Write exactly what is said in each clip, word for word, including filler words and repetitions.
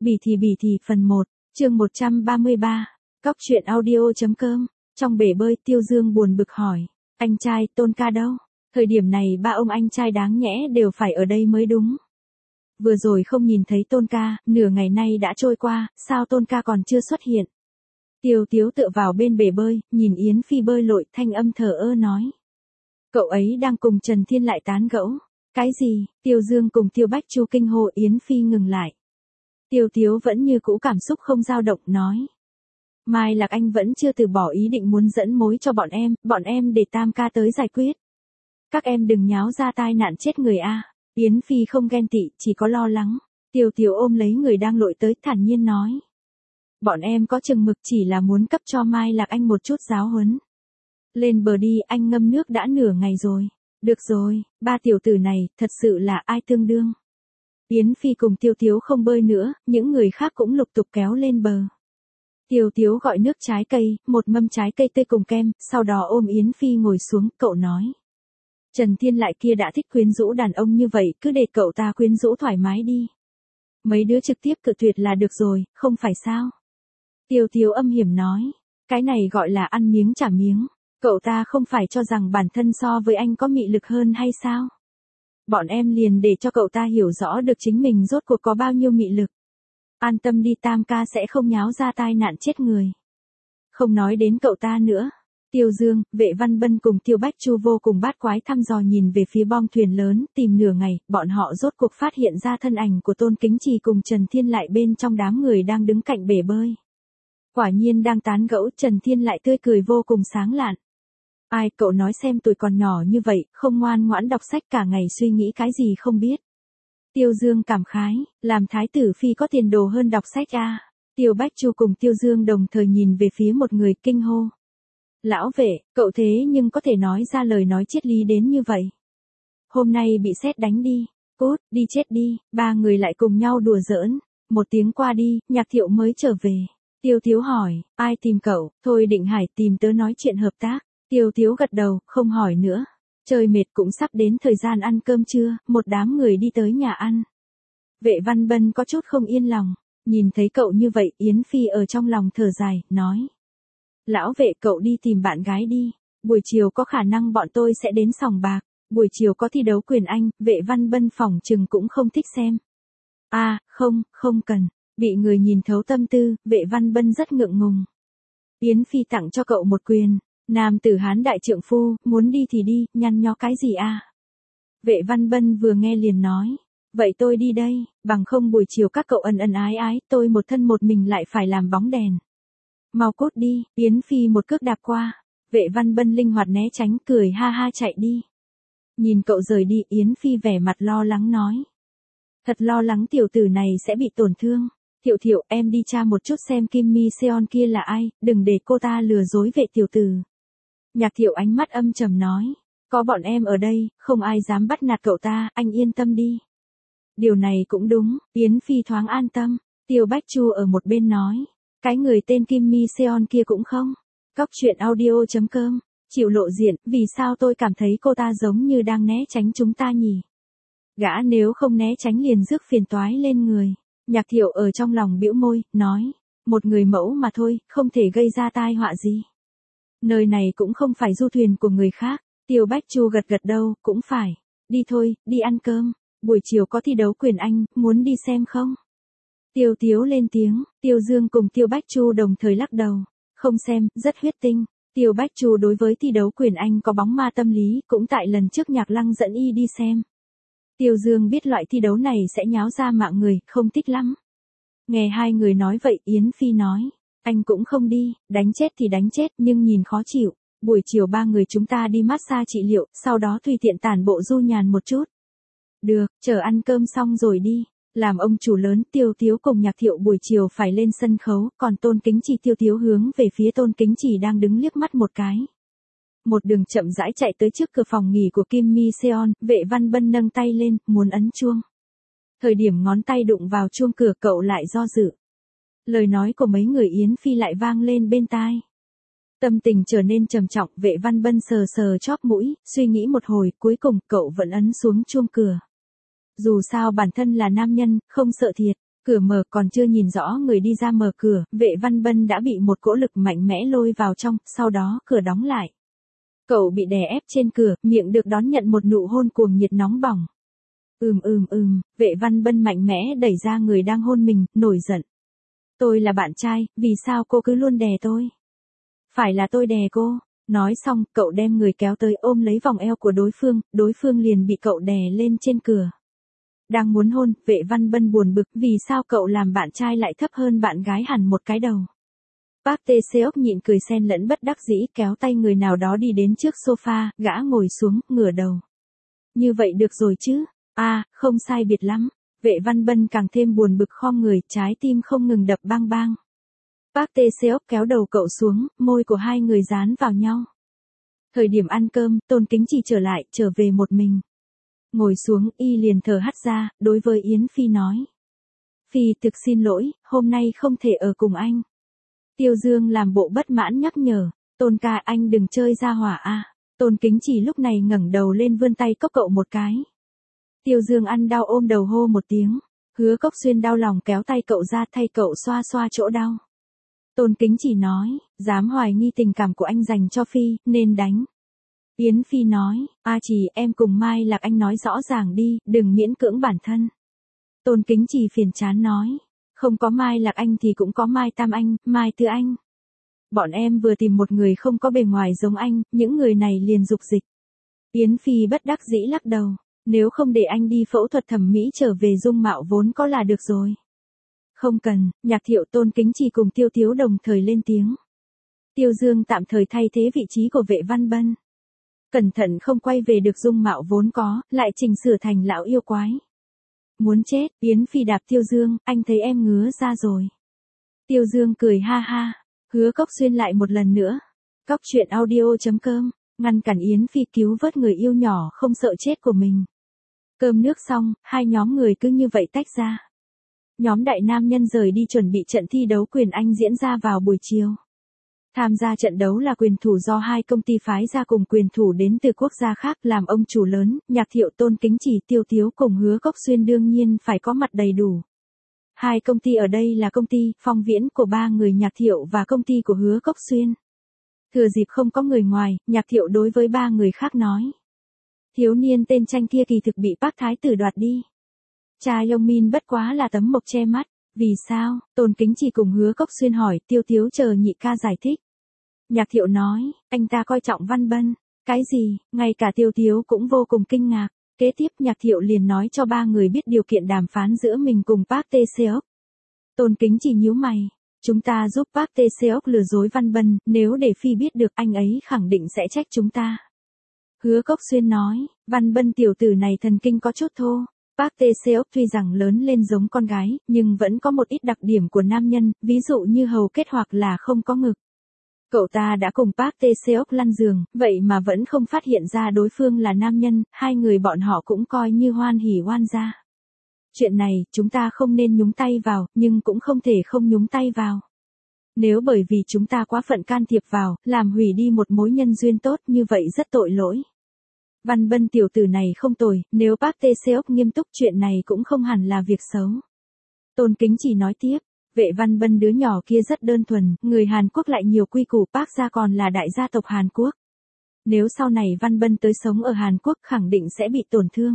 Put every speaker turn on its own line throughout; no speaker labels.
Bỉ thì bỉ thì phần một, chương một trăm ba mươi ba, cóc truyện audio.com, trong bể bơi Tiêu Dương buồn bực hỏi, anh trai Tôn ca đâu? Thời điểm này ba ông anh trai đáng nhẽ đều phải ở đây mới đúng. Vừa rồi không nhìn thấy Tôn ca, nửa ngày nay đã trôi qua, sao Tôn ca còn chưa xuất hiện? Tiêu Tiếu tựa vào bên bể bơi, nhìn Yến Phi bơi lội, thanh âm thờ ơ nói. Cậu ấy đang cùng Trần Thiên lại tán gẫu. Cái gì? Tiêu Dương cùng Tiêu Bách Chu kinh hô. Yến Phi ngừng lại. Tiêu Tiếu vẫn như cũ cảm xúc không dao động, nói. Mai Lạc Anh vẫn chưa từ bỏ ý định muốn dẫn mối cho bọn em, bọn em để Tam ca tới giải quyết. Các em đừng nháo ra tai nạn chết người a. Yến Phi không ghen tị, chỉ có lo lắng. Tiêu Tiếu ôm lấy người đang lội tới, thản nhiên nói. Bọn em có chừng mực, chỉ là muốn cấp cho Mai Lạc Anh một chút giáo huấn. Lên bờ đi, anh ngâm nước đã nửa ngày rồi. Được rồi, ba tiểu tử này, thật sự là ai tương đương. Yến Phi cùng Tiêu Tiếu không bơi nữa, những người khác cũng lục tục kéo lên bờ. Tiêu Tiếu gọi nước trái cây, một mâm trái cây tươi cùng kem, sau đó ôm Yến Phi ngồi xuống, cậu nói. Trần Thiên lại kia đã thích quyến rũ đàn ông như vậy, cứ để cậu ta quyến rũ thoải mái đi. Mấy đứa trực tiếp cự tuyệt là được rồi, không phải sao? Tiêu Tiếu âm hiểm nói, cái này gọi là ăn miếng trả miếng. Cậu ta không phải cho rằng bản thân so với anh có mị lực hơn hay sao? Bọn em liền để cho cậu ta hiểu rõ được chính mình rốt cuộc có bao nhiêu mị lực. An tâm đi, Tam ca sẽ không nháo ra tai nạn chết người. Không nói đến cậu ta nữa. Tiêu Dương, Vệ Văn Bân cùng Tiêu Bách Chu vô cùng bát quái thăm dò nhìn về phía bong thuyền lớn, tìm nửa ngày, bọn họ rốt cuộc phát hiện ra thân ảnh của Tôn Kính Trì cùng Trần Thiên lại bên trong đám người đang đứng cạnh bể bơi. Quả nhiên đang tán gẫu, Trần Thiên lại tươi cười vô cùng sáng lạn. Ai, cậu nói xem, tuổi còn nhỏ như vậy, không ngoan ngoãn đọc sách, cả ngày suy nghĩ cái gì không biết. Tiêu Dương cảm khái, làm thái tử phi có tiền đồ hơn đọc sách a. Tiêu Bách Chu cùng Tiêu Dương đồng thời nhìn về phía một người, kinh hô. Lão Vệ, cậu thế nhưng có thể nói ra lời nói triết lý đến như vậy. Hôm nay bị sét đánh đi, cút, đi chết đi. Ba người lại cùng nhau đùa giỡn. Một tiếng qua đi, Nhạc Thiệu mới trở về. Tiêu Tiếu hỏi, ai tìm cậu? Thôi Định Hải tìm tớ nói chuyện hợp tác. Tiêu Tiếu gật đầu, không hỏi nữa. Trời mệt, cũng sắp đến thời gian ăn cơm trưa, một đám người đi tới nhà ăn. Vệ Văn Bân có chút không yên lòng, nhìn thấy cậu như vậy, Yến Phi ở trong lòng thở dài, nói. Lão Vệ, cậu đi tìm bạn gái đi, buổi chiều có khả năng bọn tôi sẽ đến sòng bạc, buổi chiều có thi đấu quyền Anh, Vệ Văn Bân phỏng chừng cũng không thích xem. À, không, không cần, bị người nhìn thấu tâm tư, Vệ Văn Bân rất ngượng ngùng. Yến Phi tặng cho cậu một quyền. Nam tử Hán đại trượng phu, muốn đi thì đi, nhăn nhó cái gì a? Vệ Văn Bân vừa nghe liền nói, vậy tôi đi đây, bằng không buổi chiều các cậu ân ân ái ái, tôi một thân một mình lại phải làm bóng đèn. Mau cút đi, Yến Phi một cước đạp qua, Vệ Văn Bân linh hoạt né tránh, cười ha ha chạy đi. Nhìn cậu rời đi, Yến Phi vẻ mặt lo lắng nói. Thật lo lắng tiểu tử này sẽ bị tổn thương. Thiệu Thiệu, em đi tra một chút xem Kim Mi Seon kia là ai, đừng để cô ta lừa dối Vệ tiểu tử. Nhạc Thiệu ánh mắt âm trầm nói, có bọn em ở đây, không ai dám bắt nạt cậu ta, anh yên tâm đi. Điều này cũng đúng, Yến Phi thoáng an tâm. Tiêu Bách Chu ở một bên nói, cái người tên Kim Mi Seon kia cũng không. Cóc truyện audio.com, chịu lộ diện, vì sao tôi cảm thấy cô ta giống như đang né tránh chúng ta nhỉ? Gã nếu không né tránh liền rước phiền toái lên người. Nhạc Thiệu ở trong lòng bĩu môi, nói, một người mẫu mà thôi, không thể gây ra tai họa gì. Nơi này cũng không phải du thuyền của người khác. Tiêu Bách Chu gật gật đầu, cũng phải. Đi thôi, đi ăn cơm. Buổi chiều có thi đấu quyền Anh, muốn đi xem không? Tiêu Tiếu lên tiếng, Tiêu Dương cùng Tiêu Bách Chu đồng thời lắc đầu. Không xem, rất huyết tinh. Tiêu Bách Chu đối với thi đấu quyền Anh có bóng ma tâm lý, cũng tại lần trước Nhạc Lăng dẫn y đi xem. Tiêu Dương biết loại thi đấu này sẽ nháo ra mạng người, không thích lắm. Nghe hai người nói vậy, Yến Phi nói. Anh cũng không đi, đánh chết thì đánh chết, nhưng nhìn khó chịu. Buổi chiều ba người chúng ta đi massage trị liệu, sau đó tùy tiện tản bộ du nhàn một chút. Được, chờ ăn cơm xong rồi đi. Làm ông chủ lớn, Tiêu Tiếu cùng Nhạc Thiệu buổi chiều phải lên sân khấu, còn Tôn Kính Trì Tiêu Tiếu hướng về phía Tôn Kính Trì đang đứng liếc mắt một cái. Một đường chậm rãi chạy tới trước cửa phòng nghỉ của Kim Mi Seon, Vệ Văn Bân nâng tay lên, muốn ấn chuông. Thời điểm ngón tay đụng vào chuông cửa, cậu lại do dự. Lời nói của mấy người Yến Phi lại vang lên bên tai. Tâm tình trở nên trầm trọng, Vệ Văn Bân sờ sờ chóp mũi, suy nghĩ một hồi, cuối cùng cậu vẫn ấn xuống chuông cửa. Dù sao bản thân là nam nhân, không sợ thiệt. Cửa mở, còn chưa nhìn rõ người đi ra mở cửa, Vệ Văn Bân đã bị một cỗ lực mạnh mẽ lôi vào trong, sau đó cửa đóng lại. Cậu bị đè ép trên cửa, miệng được đón nhận một nụ hôn cuồng nhiệt nóng bỏng. Ừm ừm ừm, Vệ Văn Bân mạnh mẽ đẩy ra người đang hôn mình, nổi giận. Tôi là bạn trai, vì sao cô cứ luôn đè tôi? Phải là tôi đè cô. Nói xong, cậu đem người kéo tới ôm lấy vòng eo của đối phương, đối phương liền bị cậu đè lên trên cửa. Đang muốn hôn, Vệ Văn Bân buồn bực, vì sao cậu làm bạn trai lại thấp hơn bạn gái hẳn một cái đầu. Park Tae-seok nhịn cười xen lẫn bất đắc dĩ, kéo tay người nào đó đi đến trước sofa, gã ngồi xuống, ngửa đầu. Như vậy được rồi chứ? À, không sai biệt lắm. Vệ Văn Bân càng thêm buồn bực khom người, trái tim không ngừng đập bang bang. Park Tae-seok kéo đầu cậu xuống, môi của hai người dán vào nhau. Thời điểm ăn cơm, Tôn Kính Chỉ trở lại, trở về một mình. Ngồi xuống, y liền thở hắt ra, đối với Yến Phi nói. Phi, thực xin lỗi, hôm nay không thể ở cùng anh. Tiêu Dương làm bộ bất mãn nhắc nhở, Tôn ca anh đừng chơi ra hỏa a. Tôn Kính Chỉ lúc này ngẩng đầu lên vươn tay cốc cậu một cái. Tiêu Dương ăn đau ôm đầu hô một tiếng, Hứa Cốc Xuyên đau lòng kéo tay cậu ra thay cậu xoa xoa chỗ đau. Tôn Kính Chỉ nói, dám hoài nghi tình cảm của anh dành cho Phi, nên đánh. Yến Phi nói, A Chỉ em cùng Mai Lạc Anh nói rõ ràng đi, đừng miễn cưỡng bản thân. Tôn Kính Chỉ phiền chán nói, không có Mai Lạc Anh thì cũng có Mai Tam Anh, Mai Tư Anh. Bọn em vừa tìm một người không có bề ngoài giống anh, những người này liền dục dịch. Yến Phi bất đắc dĩ lắc đầu, nếu không để anh đi phẫu thuật thẩm mỹ trở về dung mạo vốn có là được rồi. Không cần, Nhạc Thiệu Tôn Kính Chỉ cùng Tiêu Tiếu đồng thời lên tiếng. Tiêu Dương tạm thời thay thế vị trí của Vệ Văn Bân. Cẩn thận không quay về được dung mạo vốn có, lại chỉnh sửa thành lão yêu quái. Muốn chết, Yến Phi đạp Tiêu Dương, anh thấy em ngứa ra rồi. Tiêu Dương cười ha ha, Hứa Cốc Xuyên lại một lần nữa. Cóc truyện audio chấm com, ngăn cản Yến Phi cứu vớt người yêu nhỏ không sợ chết của mình. Cơm nước xong, hai nhóm người cứ như vậy tách ra. Nhóm đại nam nhân rời đi chuẩn bị trận thi đấu quyền Anh diễn ra vào buổi chiều. Tham gia trận đấu là quyền thủ do hai công ty phái ra cùng quyền thủ đến từ quốc gia khác làm ông chủ lớn, Nhạc Thiệu Tôn Kính Chỉ Tiêu Tiếu cùng Hứa Cốc Xuyên đương nhiên phải có mặt đầy đủ. Hai công ty ở đây là công ty Phong Viễn của ba người Nhạc Thiệu và công ty của Hứa Cốc Xuyên. Thừa dịp không có người ngoài, Nhạc Thiệu đối với ba người khác nói. Thiếu niên tên Tranh kia kỳ thực bị Park Thái tử đoạt đi. Cha Yong Min bất quá là tấm mộc che mắt. Vì sao? Tôn Kính Chỉ cùng Hứa Cốc Xuyên hỏi, Tiêu Tiếu chờ nhị ca giải thích. Nhạc Thiệu nói, anh ta coi trọng Văn Bân. Cái gì? Ngay cả Tiêu Tiếu cũng vô cùng kinh ngạc. Kế tiếp Nhạc Thiệu liền nói cho ba người biết điều kiện đàm phán giữa mình cùng Park Tae-seok. Tôn Kính Chỉ nhíu mày. Chúng ta giúp Park Tae-seok lừa dối Văn Bân, nếu để Phi biết được anh ấy khẳng định sẽ trách chúng ta. Hứa Cốc Xuyên nói, Văn Bân tiểu tử này thần kinh có chút thô. Park Tae-seok tuy rằng lớn lên giống con gái, nhưng vẫn có một ít đặc điểm của nam nhân, ví dụ như hầu kết hoặc là không có ngực. Cậu ta đã cùng Park Tae-seok lăn giường, vậy mà vẫn không phát hiện ra đối phương là nam nhân, hai người bọn họ cũng coi như hoan hỉ hoan gia. Chuyện này, chúng ta không nên nhúng tay vào, nhưng cũng không thể không nhúng tay vào. Nếu bởi vì chúng ta quá phận can thiệp vào, làm hủy đi một mối nhân duyên tốt như vậy rất tội lỗi. Văn Bân tiểu tử này không tồi, nếu Park Tae-seok nghiêm túc chuyện này cũng không hẳn là việc xấu. Tôn Kính Chỉ nói tiếp, Vệ Văn Bân đứa nhỏ kia rất đơn thuần, người Hàn Quốc lại nhiều quy củ, Park gia còn là đại gia tộc Hàn Quốc. Nếu sau này Văn Bân tới sống ở Hàn Quốc khẳng định sẽ bị tổn thương.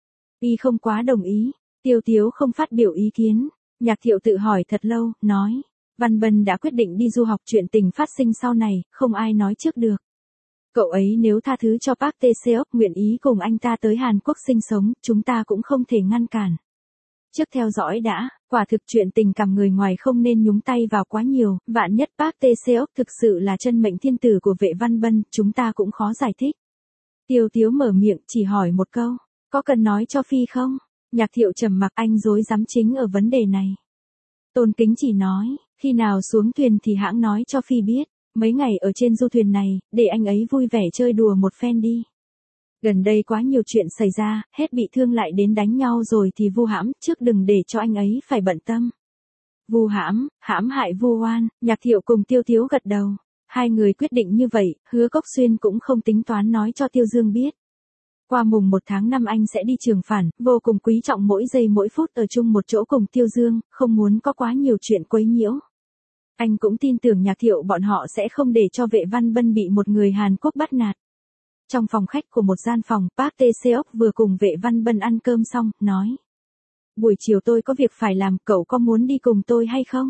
Y không quá đồng ý, Tiêu Tiếu không phát biểu ý kiến, Nhạc Thiệu tự hỏi thật lâu, nói, Văn Bân đã quyết định đi du học, chuyện tình phát sinh sau này, không ai nói trước được. Cậu ấy nếu tha thứ cho Park Tae-seok nguyện ý cùng anh ta tới Hàn Quốc sinh sống, chúng ta cũng không thể ngăn cản. Trước theo dõi đã, quả thực chuyện tình cảm người ngoài không nên nhúng tay vào quá nhiều, vạn nhất Park Tae-seok thực sự là chân mệnh thiên tử của Vệ Văn Bân, chúng ta cũng khó giải thích. Tiêu Tiếu mở miệng, chỉ hỏi một câu, có cần nói cho Phi không? Nhạc Thiệu trầm mặc, anh rối rắm chính ở vấn đề này. Tôn Kính Chỉ nói, khi nào xuống thuyền thì hãng nói cho Phi biết. Mấy ngày ở trên du thuyền này, để anh ấy vui vẻ chơi đùa một phen đi. Gần đây quá nhiều chuyện xảy ra, hết bị thương lại đến đánh nhau rồi thì vu hãm, trước đừng để cho anh ấy phải bận tâm. Vu hãm, hãm hại vu oan, Nhạc Thiệu cùng Tiêu Tiếu gật đầu. Hai người quyết định như vậy, Hứa Cốc Xuyên cũng không tính toán nói cho Tiêu Dương biết. Qua mùng một tháng năm anh sẽ đi trường phản, vô cùng quý trọng mỗi giây mỗi phút ở chung một chỗ cùng Tiêu Dương, không muốn có quá nhiều chuyện quấy nhiễu. Anh cũng tin tưởng Nhạc Thiệu bọn họ sẽ không để cho Vệ Văn Bân bị một người Hàn Quốc bắt nạt. Trong phòng khách của một gian phòng, Park Tae-seok vừa cùng Vệ Văn Bân ăn cơm xong, nói. Buổi chiều tôi có việc phải làm, cậu có muốn đi cùng tôi hay không?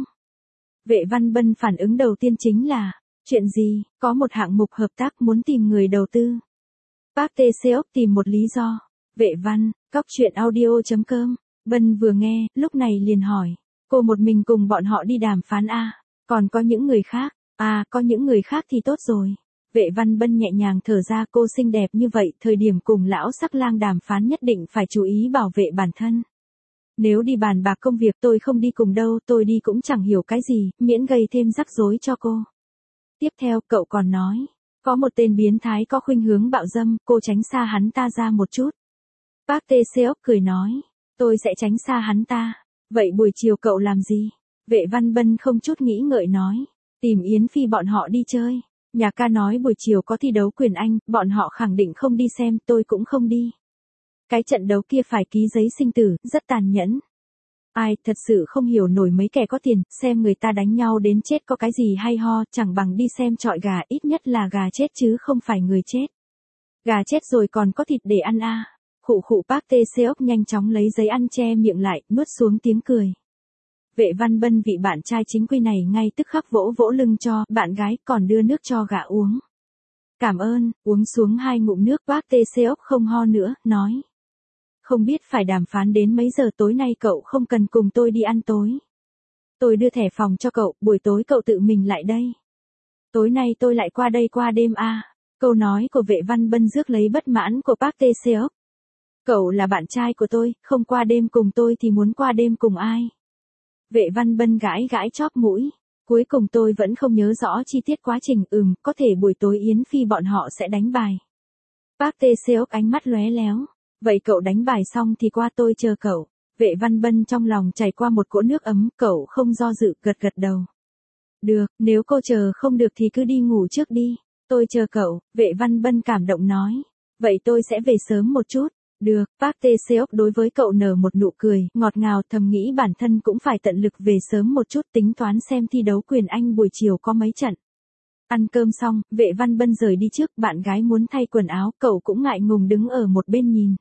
Vệ Văn Bân phản ứng đầu tiên chính là, chuyện gì, có một hạng mục hợp tác muốn tìm người đầu tư. Park Tae-seok tìm một lý do. Vệ Văn, cóc truyện audio chấm com. Bân vừa nghe, lúc này liền hỏi. Cô một mình cùng bọn họ đi đàm phán à? Còn có những người khác? À, có những người khác thì tốt rồi. Vệ Văn Bân nhẹ nhàng thở ra, cô xinh đẹp như vậy, thời điểm cùng lão sắc lang đàm phán nhất định phải chú ý bảo vệ bản thân. Nếu đi bàn bạc công việc tôi không đi cùng đâu, tôi đi cũng chẳng hiểu cái gì, miễn gây thêm rắc rối cho cô. Tiếp theo, cậu còn nói, có một tên biến thái có khuynh hướng bạo dâm, cô tránh xa hắn ta ra một chút. Park Tae-seok cười nói, tôi sẽ tránh xa hắn ta. Vậy buổi chiều cậu làm gì? Vệ Văn Bân không chút nghĩ ngợi nói, tìm Yến Phi bọn họ đi chơi. Nhà ca nói buổi chiều có thi đấu quyền Anh, bọn họ khẳng định không đi xem, tôi cũng không đi. Cái trận đấu kia phải ký giấy sinh tử, rất tàn nhẫn. Ai, thật sự không hiểu nổi mấy kẻ có tiền, xem người ta đánh nhau đến chết có cái gì hay ho, chẳng bằng đi xem chọi gà, ít nhất là gà chết chứ không phải người chết. Gà chết rồi còn có thịt để ăn à. Khụ khụ. Park Tae-seok nhanh chóng lấy giấy ăn che miệng lại, nuốt xuống tiếng cười. Vệ Văn Bân vị bạn trai chính quy này ngay tức khắc vỗ vỗ lưng cho bạn gái, còn đưa nước cho gà uống. Cảm ơn, uống xuống hai ngụm nước. Park Tae-seok không ho nữa, nói. Không biết phải đàm phán đến mấy giờ tối nay, cậu không cần cùng tôi đi ăn tối. Tôi đưa thẻ phòng cho cậu, buổi tối cậu tự mình lại đây. Tối nay tôi lại qua đây qua đêm à. Câu nói của Vệ Văn Bân rước lấy bất mãn của Park Tae-seok. Cậu là bạn trai của tôi, không qua đêm cùng tôi thì muốn qua đêm cùng ai? Vệ Văn Bân gãi gãi chóp mũi. Cuối cùng tôi vẫn không nhớ rõ chi tiết quá trình, ừm, có thể buổi tối Yến Phi bọn họ sẽ đánh bài. Park Tae-seok ánh mắt lóe léo. Vậy cậu đánh bài xong thì qua tôi chờ cậu. Vệ Văn Bân trong lòng chảy qua một cỗ nước ấm, cậu không do dự, gật gật đầu. Được, nếu cô chờ không được thì cứ đi ngủ trước đi. Tôi chờ cậu, Vệ Văn Bân cảm động nói. Vậy tôi sẽ về sớm một chút. Được, Park Tae-seok đối với cậu nở một nụ cười, ngọt ngào, thầm nghĩ bản thân cũng phải tận lực về sớm một chút, tính toán xem thi đấu quyền Anh buổi chiều có mấy trận. Ăn cơm xong, Vệ Văn Bân rời đi trước, bạn gái muốn thay quần áo, cậu cũng ngại ngùng đứng ở một bên nhìn.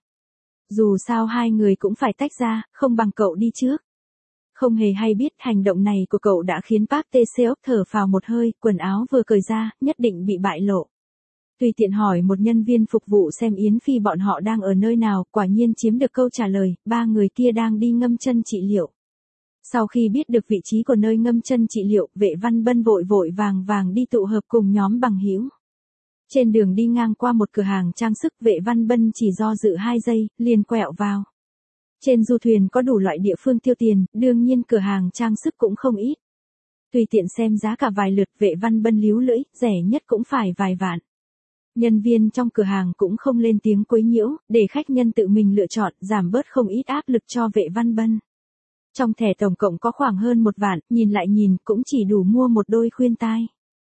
Dù sao hai người cũng phải tách ra, không bằng cậu đi trước. Không hề hay biết hành động này của cậu đã khiến Park Tae-seok thở phào một hơi, quần áo vừa cởi ra, nhất định bị bại lộ. Tùy tiện hỏi một nhân viên phục vụ xem Yến Phi bọn họ đang ở nơi nào, quả nhiên chiếm được câu trả lời, ba người kia đang đi ngâm chân trị liệu. Sau khi biết được vị trí của nơi ngâm chân trị liệu, Vệ Văn Bân vội vội vàng vàng đi tụ hợp cùng nhóm bằng hữu. Trên đường đi ngang qua một cửa hàng trang sức, Vệ Văn Bân chỉ do dự hai giây, liền quẹo vào. Trên du thuyền có đủ loại địa phương tiêu tiền, đương nhiên cửa hàng trang sức cũng không ít. Tùy tiện xem giá cả vài lượt, Vệ Văn Bân líu lưỡi, rẻ nhất cũng phải vài vạn. Nhân viên trong cửa hàng cũng không lên tiếng quấy nhiễu, để khách nhân tự mình lựa chọn, giảm bớt không ít áp lực cho Vệ Văn Bân. Trong thẻ tổng cộng có khoảng hơn một vạn, nhìn lại nhìn cũng chỉ đủ mua một đôi khuyên tai.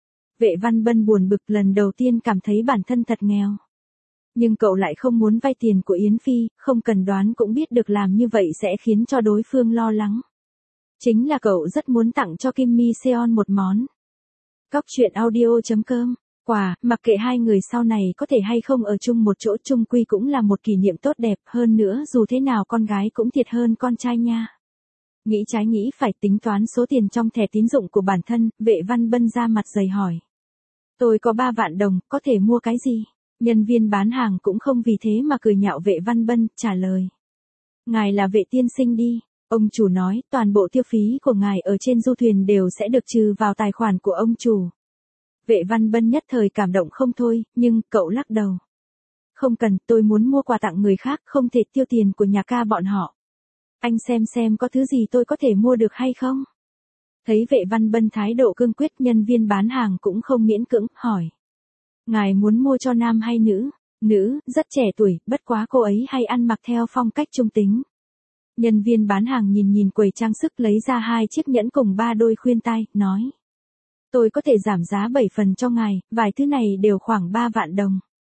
Vệ Văn Bân buồn bực, lần đầu tiên cảm thấy bản thân thật nghèo. Nhưng cậu lại không muốn vay tiền của Yến Phi, không cần đoán cũng biết được làm như vậy sẽ khiến cho đối phương lo lắng. Chính là cậu rất muốn tặng cho Kim Mi Seon một món. Cóc truyện audio chấm com. Quà, mặc kệ hai người sau này có thể hay không ở chung một chỗ, chung quy cũng là một kỷ niệm tốt đẹp, hơn nữa dù thế nào con gái cũng thiệt hơn con trai nha. Nghĩ trái nghĩ phải, tính toán số tiền trong thẻ tín dụng của bản thân, Vệ Văn Bân ra mặt dày hỏi. Tôi có ba vạn đồng, có thể mua cái gì? Nhân viên bán hàng cũng không vì thế mà cười nhạo Vệ Văn Bân, trả lời. Ngài là Vệ tiên sinh đi. Ông chủ nói, toàn bộ tiêu phí của ngài ở trên du thuyền đều sẽ được trừ vào tài khoản của ông chủ. Vệ Văn Bân nhất thời cảm động không thôi, nhưng cậu lắc đầu. Không cần, tôi muốn mua quà tặng người khác, không thể tiêu tiền của nhà ca bọn họ. Anh xem xem có thứ gì tôi có thể mua được hay không? Thấy Vệ Văn Bân thái độ cương quyết, nhân viên bán hàng cũng không miễn cưỡng, hỏi. Ngài muốn mua cho nam hay nữ? Nữ, rất trẻ tuổi, bất quá cô ấy hay ăn mặc theo phong cách trung tính. Nhân viên bán hàng nhìn nhìn quầy trang sức, lấy ra hai chiếc nhẫn cùng ba đôi khuyên tai, nói. Tôi có thể giảm giá bảy phần cho ngài, vài thứ này đều khoảng ba vạn đồng.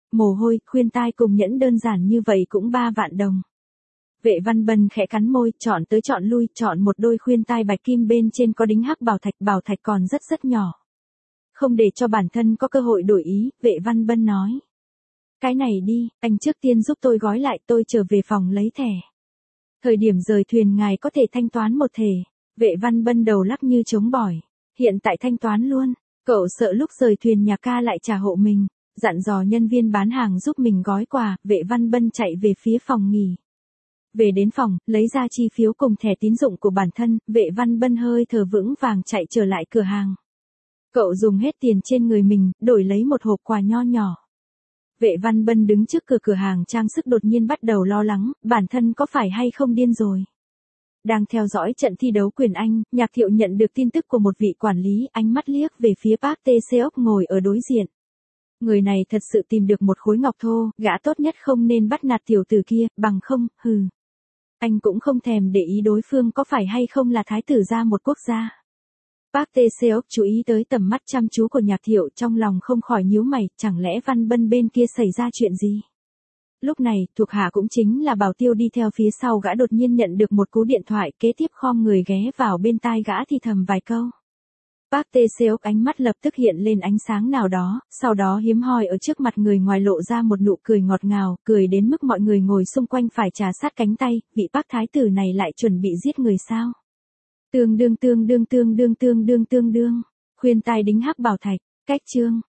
mồ hôi, khuyên tai cùng nhẫn đơn giản như vậy cũng ba vạn đồng. Vệ Văn Bân khẽ cắn môi, chọn tới chọn lui, chọn một đôi khuyên tai bạch kim bên trên có đính hắc bảo thạch, bảo thạch còn rất rất nhỏ. Không để cho bản thân có cơ hội đổi ý, Vệ Văn Bân nói. Cái này đi, anh trước tiên giúp tôi gói lại, tôi trở về phòng lấy thẻ. Thời điểm rời thuyền ngài có thể thanh toán một thể. Vệ Văn Bân đầu lắc như trống bỏi. Hiện tại thanh toán luôn, cậu sợ lúc rời thuyền nhà ca lại trả hộ mình. Dặn dò nhân viên bán hàng giúp mình gói quà, Vệ Văn Bân chạy về phía phòng nghỉ. Về đến phòng, lấy ra chi phiếu cùng thẻ tín dụng của bản thân, Vệ Văn Bân hơi thở vững vàng chạy trở lại cửa hàng. Cậu dùng hết tiền trên người mình, đổi lấy một hộp quà nho nhỏ. Vệ Văn Bân đứng trước cửa cửa hàng trang sức đột nhiên bắt đầu lo lắng, bản thân có phải hay không điên rồi. Đang theo dõi trận thi đấu quyền Anh, Nhạc Thiệu nhận được tin tức của một vị quản lý, ánh mắt liếc về phía Park Tae-seok ngồi ở đối diện. Người này thật sự tìm được một khối ngọc thô, gã tốt nhất không nên bắt nạt tiểu tử kia, bằng không, hừ. Anh cũng không thèm để ý đối phương có phải hay không là thái tử gia một quốc gia. Park Tae-seok chú ý tới tầm mắt chăm chú của Nhạc Thiệu, trong lòng không khỏi nhíu mày, chẳng lẽ Văn Bân bên kia xảy ra chuyện gì? Lúc này, thuộc hạ cũng chính là Bảo Tiêu đi theo phía sau gã đột nhiên nhận được một cú điện thoại, kế tiếp khom người ghé vào bên tai gã thì thầm vài câu. Park Tae-seok ánh mắt lập tức hiện lên ánh sáng nào đó, sau đó hiếm hoi ở trước mặt người ngoài lộ ra một nụ cười ngọt ngào, cười đến mức mọi người ngồi xung quanh phải trà sát cánh tay, vị Park thái tử này lại chuẩn bị giết người sao? Tương đương tương đương tương đương tương đương tương đương, khuyên tai đính hắc bảo thạch, cách chương.